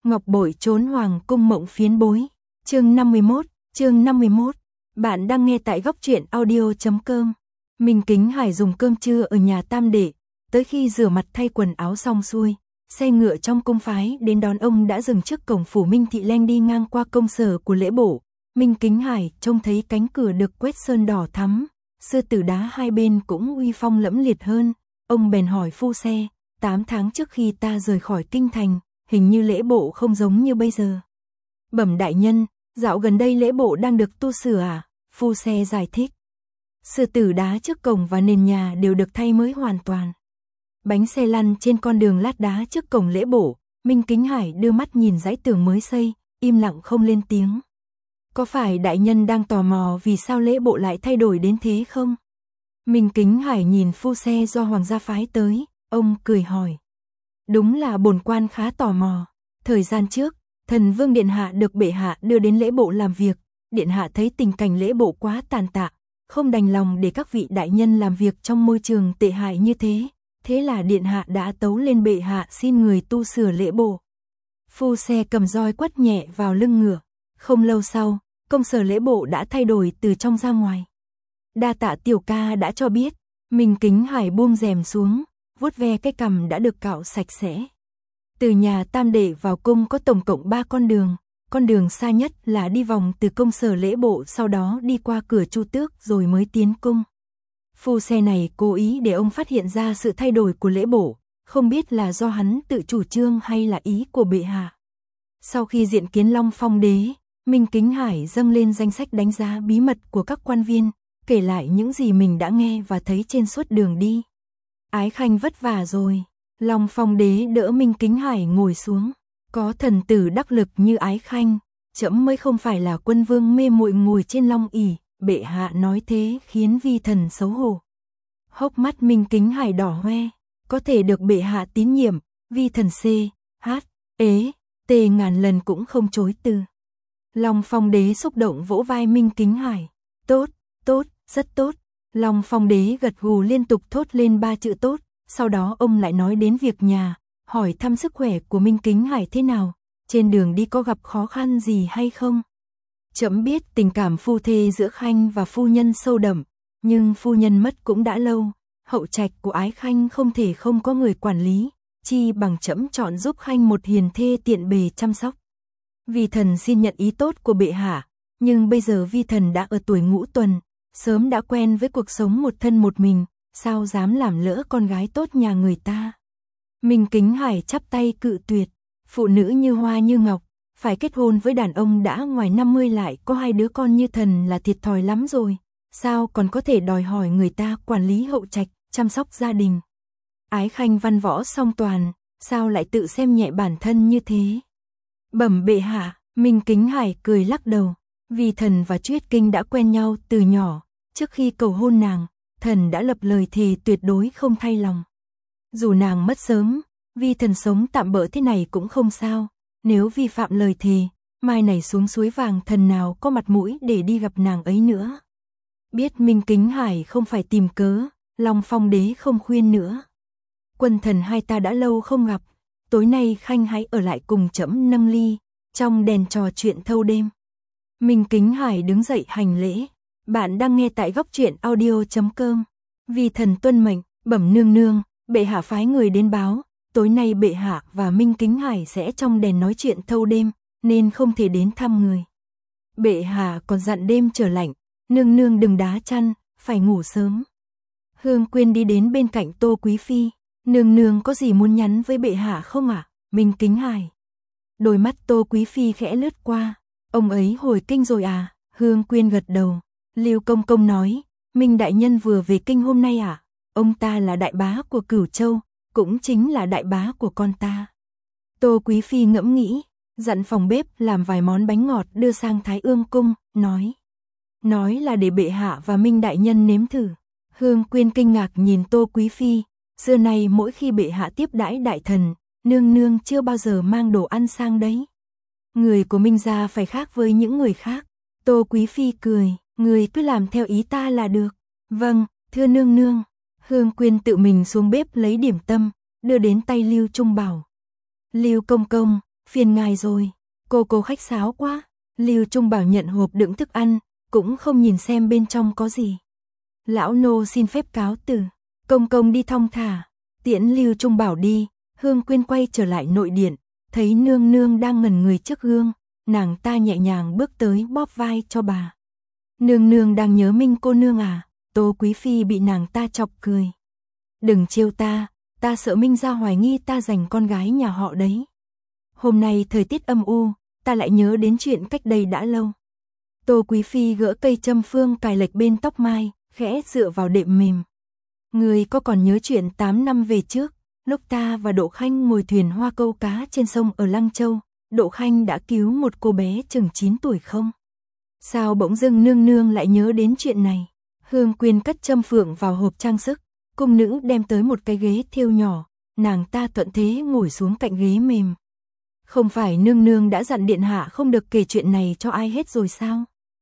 Ngọc bội trốn hoàng cung mộng phiến bối. Chương 51. Bạn đang nghe tại góc truyện audio.com. Minh Kính Hải dùng cơm trưa ở nhà tam đệ, tới khi rửa mặt thay quần áo xong xuôi, xe ngựa trong cung phái đến đón ông đã dừng trước cổng phủ Minh Thị Leng đi ngang qua công sở của lễ bộ. Minh Kính Hải trông thấy cánh cửa được quét sơn đỏ thắm, sư tử đá hai bên cũng uy phong lẫm liệt hơn, ông bèn hỏi phu xe, 8 tháng trước khi ta rời khỏi kinh thành, hình như lễ bộ không giống như bây giờ. Bẩm đại nhân, dạo gần đây lễ bộ đang được tu sửa à? Phu xe giải thích. Sư tử đá trước cổng và nền nhà đều được thay mới hoàn toàn. Bánh xe lăn trên con đường lát đá trước cổng lễ bộ, Minh Kính Hải đưa mắt nhìn dãy tường mới xây, im lặng không lên tiếng. Có phải đại nhân đang tò mò vì sao lễ bộ lại thay đổi đến thế không? Minh Kính Hải nhìn phu xe do hoàng gia phái tới, ông cười hỏi. Đúng là bổn quan khá tò mò. Thời gian trước, thần vương điện hạ được bệ hạ đưa đến lễ bộ làm việc, điện hạ thấy tình cảnh lễ bộ quá tàn tạ, không đành lòng để các vị đại nhân làm việc trong môi trường tệ hại như thế, thế là điện hạ đã tấu lên bệ hạ xin người tu sửa lễ bộ. Phu xe cầm roi quất nhẹ vào lưng ngựa, không lâu sau, công sở lễ bộ đã thay đổi từ trong ra ngoài. Đa tạ tiểu ca đã cho biết. Minh Kính Hải buông rèm xuống, vuốt ve cái cằm đã được cạo sạch sẽ. Từ nhà tam đệ vào cung có tổng cộng 3 con đường xa nhất là đi vòng từ công sở lễ bộ, sau đó đi qua cửa Chu Tước rồi mới tiến cung. Phu xe này cố ý để ông phát hiện ra sự thay đổi của lễ bộ, không biết là do hắn tự chủ trương hay là ý của bệ hạ. Sau khi diện kiến Long Phong đế, Minh Kính Hải dâng lên danh sách đánh giá bí mật của các quan viên, kể lại những gì mình đã nghe và thấy trên suốt đường đi. Ái Khanh vất vả rồi. Long Phong đế đỡ Minh Kính Hải ngồi xuống. Có thần tử đắc lực như Ái Khanh, trẫm mới không phải là quân vương mê muội ngồi trên long ỷ. Bệ hạ nói thế khiến vi thần xấu hổ. Hốc mắt Minh Kính Hải đỏ hoe. Có thể được bệ hạ tín nhiệm, vi thần ngàn lần cũng không chối từ. Long Phong đế xúc động vỗ vai Minh Kính Hải. Tốt, rất tốt. Long Phong đế gật gù liên tục thốt lên 3 chữ tốt, sau đó ông lại nói đến việc nhà, hỏi thăm sức khỏe của Minh Kính Hải thế nào, trên đường đi có gặp khó khăn gì hay không. Trẫm biết tình cảm phu thê giữa Khanh và phu nhân sâu đậm, nhưng phu nhân mất cũng đã lâu, hậu trạch của Ái Khanh không thể không có người quản lý, chi bằng trẫm chọn giúp Khanh một hiền thê tiện bề chăm sóc. Vi thần xin nhận ý tốt của bệ hạ, nhưng bây giờ vi thần đã ở tuổi ngũ tuần, sớm đã quen với cuộc sống một thân một mình, sao dám làm lỡ con gái tốt nhà người ta. Minh Kính Hải chắp tay cự tuyệt, phụ nữ như hoa như ngọc, phải kết hôn với đàn ông đã ngoài 50 lại có 2 đứa con như thần là thiệt thòi lắm rồi, sao còn có thể đòi hỏi người ta quản lý hậu trạch, chăm sóc gia đình. Ái Khanh văn võ song toàn, sao lại tự xem nhẹ bản thân như thế. Bẩm bệ hạ, Minh Kính Hải cười lắc đầu, vì thần và Chuyết Kinh đã quen nhau từ nhỏ, trước khi cầu hôn nàng, thần đã lập lời thề tuyệt đối không thay lòng. Dù nàng mất sớm, vi thần sống tạm bỡ thế này cũng không sao, nếu vi phạm lời thề, mai này xuống suối vàng thần nào có mặt mũi để đi gặp nàng ấy nữa. Biết Minh Kính Hải không phải tìm cớ, Long Phong đế không khuyên nữa. Quân thần hai ta đã lâu không gặp, tối nay Khanh hãy ở lại cùng trẫm nâng ly, trong đèn trò chuyện thâu đêm. Minh Kính Hải đứng dậy hành lễ. Bạn đang nghe tại góc truyện audio.com. Vi thần tuân mệnh. Bẩm nương nương, bệ hạ phái người đến báo, tối nay bệ hạ và Minh Kính Hải sẽ trong đèn nói chuyện thâu đêm, nên không thể đến thăm người. Bệ hạ còn dặn đêm trở lạnh, nương nương đừng đá chăn, phải ngủ sớm. Hương Quyên đi đến bên cạnh Tô Quý phi. Nương nương có gì muốn nhắn với bệ hạ không ạ? Minh Kính Hải. Đôi mắt Tô Quý phi khẽ lướt qua. Ông ấy hồi kinh rồi à? Hương Quyên gật đầu. Lưu Công Công nói, Minh đại nhân vừa về kinh hôm nay à? Ông ta là đại bá của Cửu Châu, cũng chính là đại bá của con ta. Tô Quý phi ngẫm nghĩ, dặn phòng bếp làm vài món bánh ngọt đưa sang Thái Ương cung, nói là để bệ hạ và Minh đại nhân nếm thử. Hương Quyên kinh ngạc nhìn Tô Quý phi, xưa nay mỗi khi bệ hạ tiếp đãi đại thần, nương nương chưa bao giờ mang đồ ăn sang đấy. Người của Minh gia phải khác với những người khác. Tô Quý phi cười, người cứ làm theo ý ta là được. Vâng, thưa nương nương. Hương Quyên tự mình xuống bếp lấy điểm tâm, đưa đến tay Lưu Trung Bảo. Lưu Công Công, phiền ngài rồi, cô khách sáo quá. Lưu Trung Bảo nhận hộp đựng thức ăn, cũng không nhìn xem bên trong có gì. Lão nô xin phép cáo từ, công đi thong thả. Tiễn Lưu Trung Bảo đi, Hương Quyên quay trở lại nội điện, thấy nương nương đang ngẩn người trước gương, nàng ta nhẹ nhàng bước tới bóp vai cho bà. Nương nương đang nhớ Minh cô nương à? Tô Quý Phi bị nàng ta chọc cười. Đừng trêu ta sợ Minh ra hoài nghi ta giành con gái nhà họ đấy. Hôm nay thời tiết âm u, ta lại nhớ đến chuyện cách đây đã lâu. Tô Quý Phi gỡ cây châm phương cài lệch bên tóc mai, khẽ dựa vào đệm mềm. Người có còn nhớ chuyện 8 năm về trước, lúc ta và Đỗ Khanh ngồi thuyền hoa câu cá trên sông ở Lăng Châu, Đỗ Khanh đã cứu một cô bé chừng 9 tuổi không? Sao bỗng dưng nương nương lại nhớ đến chuyện này? Hương Quyên cất châm phượng vào hộp trang sức, cung nữ đem tới một cái ghế thêu nhỏ, nàng ta thuận thế ngồi xuống cạnh ghế mềm. Không phải nương nương đã dặn điện hạ không được kể chuyện này cho ai hết rồi sao?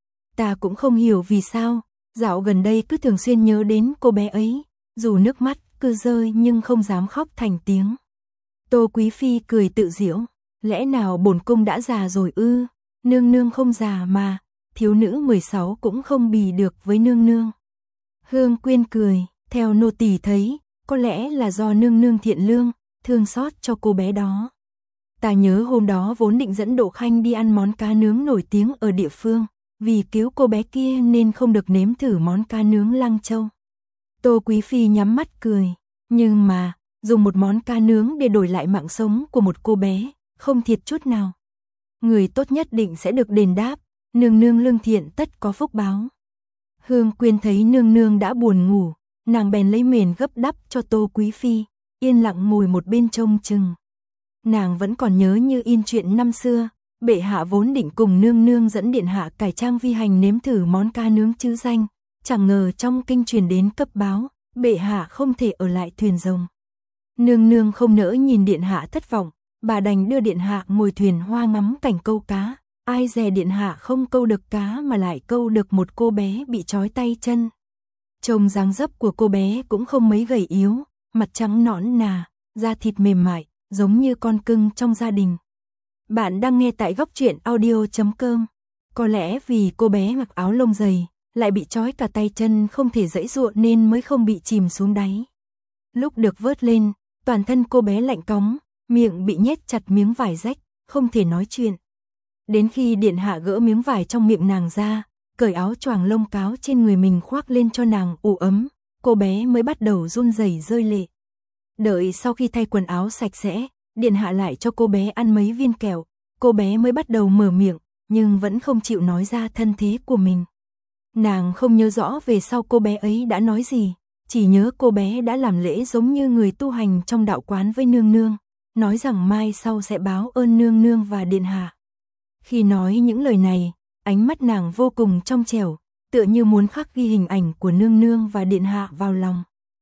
Ta cũng không hiểu vì sao, dạo gần đây cứ thường xuyên nhớ đến cô bé ấy, dù nước mắt cứ rơi nhưng không dám khóc thành tiếng. Tô Quý Phi cười tự giễu, lẽ nào bổn cung đã già rồi ư? Nương nương không già mà, thiếu nữ 16 cũng không bì được với nương nương. Hương Quyên cười, theo nô tỳ thấy, có lẽ là do nương nương thiện lương, thương xót cho cô bé đó. Ta nhớ hôm đó vốn định dẫn Đỗ Khanh đi ăn món cá nướng nổi tiếng ở địa phương, vì cứu cô bé kia nên không được nếm thử món cá nướng Lăng Châu. Tô Quý Phi nhắm mắt cười, nhưng mà, dùng một món cá nướng để đổi lại mạng sống của một cô bé, không thiệt chút nào. Người tốt nhất định sẽ được đền đáp, nương nương lương thiện tất có phúc báo. Hương Quyên thấy nương nương đã buồn ngủ, nàng bèn lấy mền gấp đắp cho Tô Quý Phi, yên lặng ngồi một bên trông chừng. Nàng vẫn còn nhớ như in chuyện năm xưa, bệ hạ vốn định cùng nương nương dẫn điện hạ cải trang vi hành nếm thử món cá nướng chữ danh, chẳng ngờ trong kinh truyền đến cấp báo, bệ hạ không thể ở lại thuyền rồng. Nương nương không nỡ nhìn điện hạ thất vọng, bà đành đưa điện hạ ngồi thuyền hoa ngắm cảnh câu cá, ai dè điện hạ không câu được cá mà lại câu được một cô bé bị trói tay chân. Trông dáng dấp của cô bé cũng không mấy gầy yếu, mặt trắng nõn nà, da thịt mềm mại, giống như con cưng trong gia đình. Bạn đang nghe tại góc truyện audio.com. Có lẽ vì cô bé mặc áo lông dày, lại bị trói cả tay chân không thể giãy giụa nên mới không bị chìm xuống đáy. Lúc được vớt lên, toàn thân cô bé lạnh cóng, miệng bị nhét chặt miếng vải rách, không thể nói chuyện. Đến khi điện hạ gỡ miếng vải trong miệng nàng ra, cởi áo choàng lông cáo trên người mình khoác lên cho nàng ủ ấm, cô bé mới bắt đầu run rẩy rơi lệ. Đợi sau khi thay quần áo sạch sẽ, điện hạ lại cho cô bé ăn mấy viên kẹo, cô bé mới bắt đầu mở miệng, nhưng vẫn không chịu nói ra thân thế của mình. Nàng không nhớ rõ về sau cô bé ấy đã nói gì, chỉ nhớ cô bé đã làm lễ giống như người tu hành trong đạo quán với nương nương, nói rằng mai sau sẽ báo ơn nương nương và điện hạ. Khi nói những lời này, ánh mắt nàng vô cùng trong trẻo, tựa như muốn khắc ghi hình ảnh của nương nương và điện hạ vào lòng.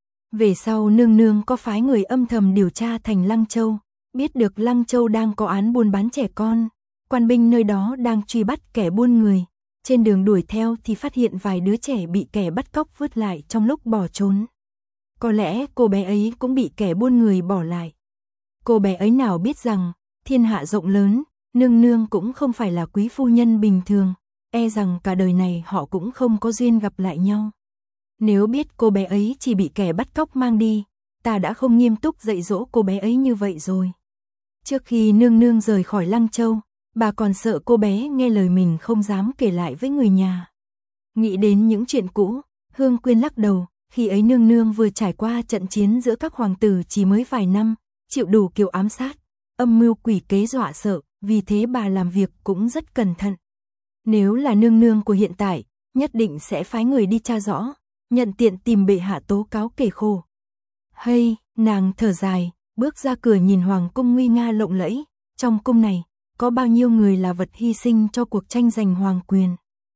Về sau nương nương có phái người âm thầm điều tra thành Lăng Châu, biết được Lăng Châu đang có án buôn bán trẻ con, quan binh nơi đó đang truy bắt kẻ buôn người, trên đường đuổi theo thì phát hiện vài đứa trẻ bị kẻ bắt cóc vứt lại trong lúc bỏ trốn. Có lẽ cô bé ấy cũng bị kẻ buôn người bỏ lại. Cô bé ấy nào biết rằng, thiên hạ rộng lớn, nương nương cũng không phải là quý phu nhân bình thường, e rằng cả đời này họ cũng không có duyên gặp lại nhau. Nếu biết cô bé ấy chỉ bị kẻ bắt cóc mang đi, ta đã không nghiêm túc dạy dỗ cô bé ấy như vậy rồi. Trước khi nương nương rời khỏi Lăng Châu, bà còn sợ cô bé nghe lời mình không dám kể lại với người nhà. Nghĩ đến những chuyện cũ, Hương Quyên lắc đầu, khi ấy nương nương vừa trải qua trận chiến giữa các hoàng tử chỉ mới vài năm, chịu đủ kiểu ám sát, âm mưu quỷ kế dọa sợ, vì thế bà làm việc cũng rất cẩn thận. Nếu là nương nương của hiện tại, nhất định sẽ phái người đi tra rõ, nhận tiện tìm bệ hạ tố cáo kể khổ. Hay, nàng thở dài, bước ra cửa nhìn hoàng cung nguy nga lộng lẫy, trong cung này, có bao nhiêu người là vật hy sinh cho cuộc tranh giành hoàng quyền.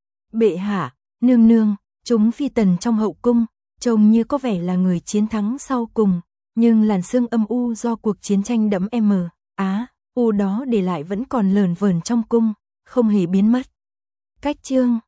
Bệ hạ, nương nương, chúng phi tần trong hậu cung, trông như có vẻ là người chiến thắng sau cùng, nhưng làn sương âm u do cuộc chiến tranh đẫm u đó để lại vẫn còn lờn vờn trong cung, không hề biến mất. Cách chương